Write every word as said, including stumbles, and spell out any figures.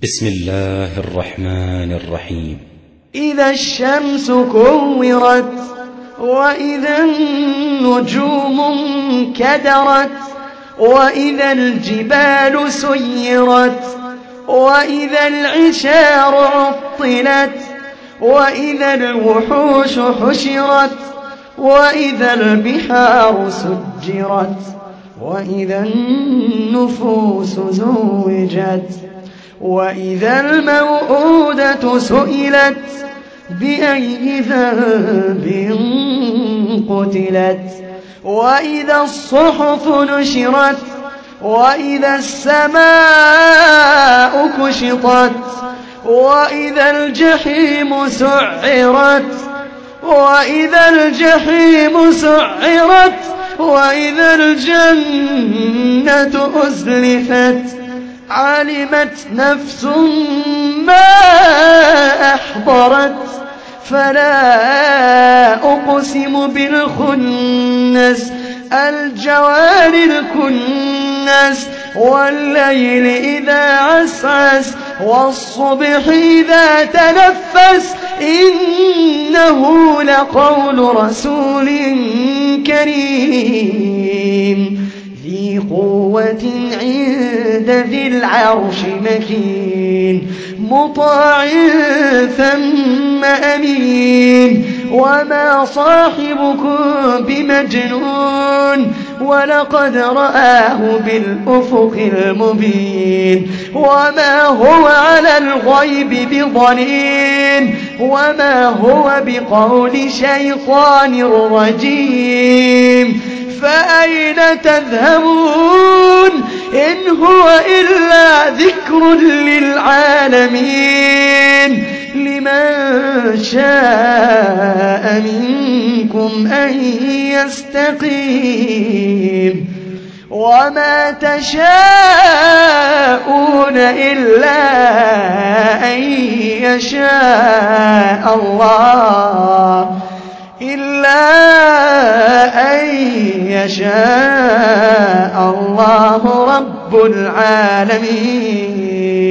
بسم الله الرحمن الرحيم. إذا الشمس كورت وإذا النجوم انكدرت وإذا الجبال سيرت وإذا العشار عطلت وإذا الوحوش حشرت وإذا البحار سجرت وإذا النفوس زوجت وإذا الموءودة سئلت بأي ذنب قتلت وإذا الصحف نشرت وإذا السماء كشطت وإذا الجحيم سعرت وإذا الجحيم سعرت وإذا الجنة أزلفت علمت نفس ما أحضرت فلا أقسم بالخنس الجوار الكنس والليل إذا عسعس والصبح إذا تنفس إنه لقول رسول كريم ذي قوة عند ذي العرش مكين مطاع ثم أمين وما صاحبكم بمجنون ولقد رآه بالأفق المبين وما هو على الغيب بضنين وما هو بقول شيطان رجيم فأين تذهبون إن هو إلا ذكر للعالمين لمن شاء منكم أن يستقيم وما تشاءون إلا أن يشاء الله إلا أن يشاء الله رب العالمين.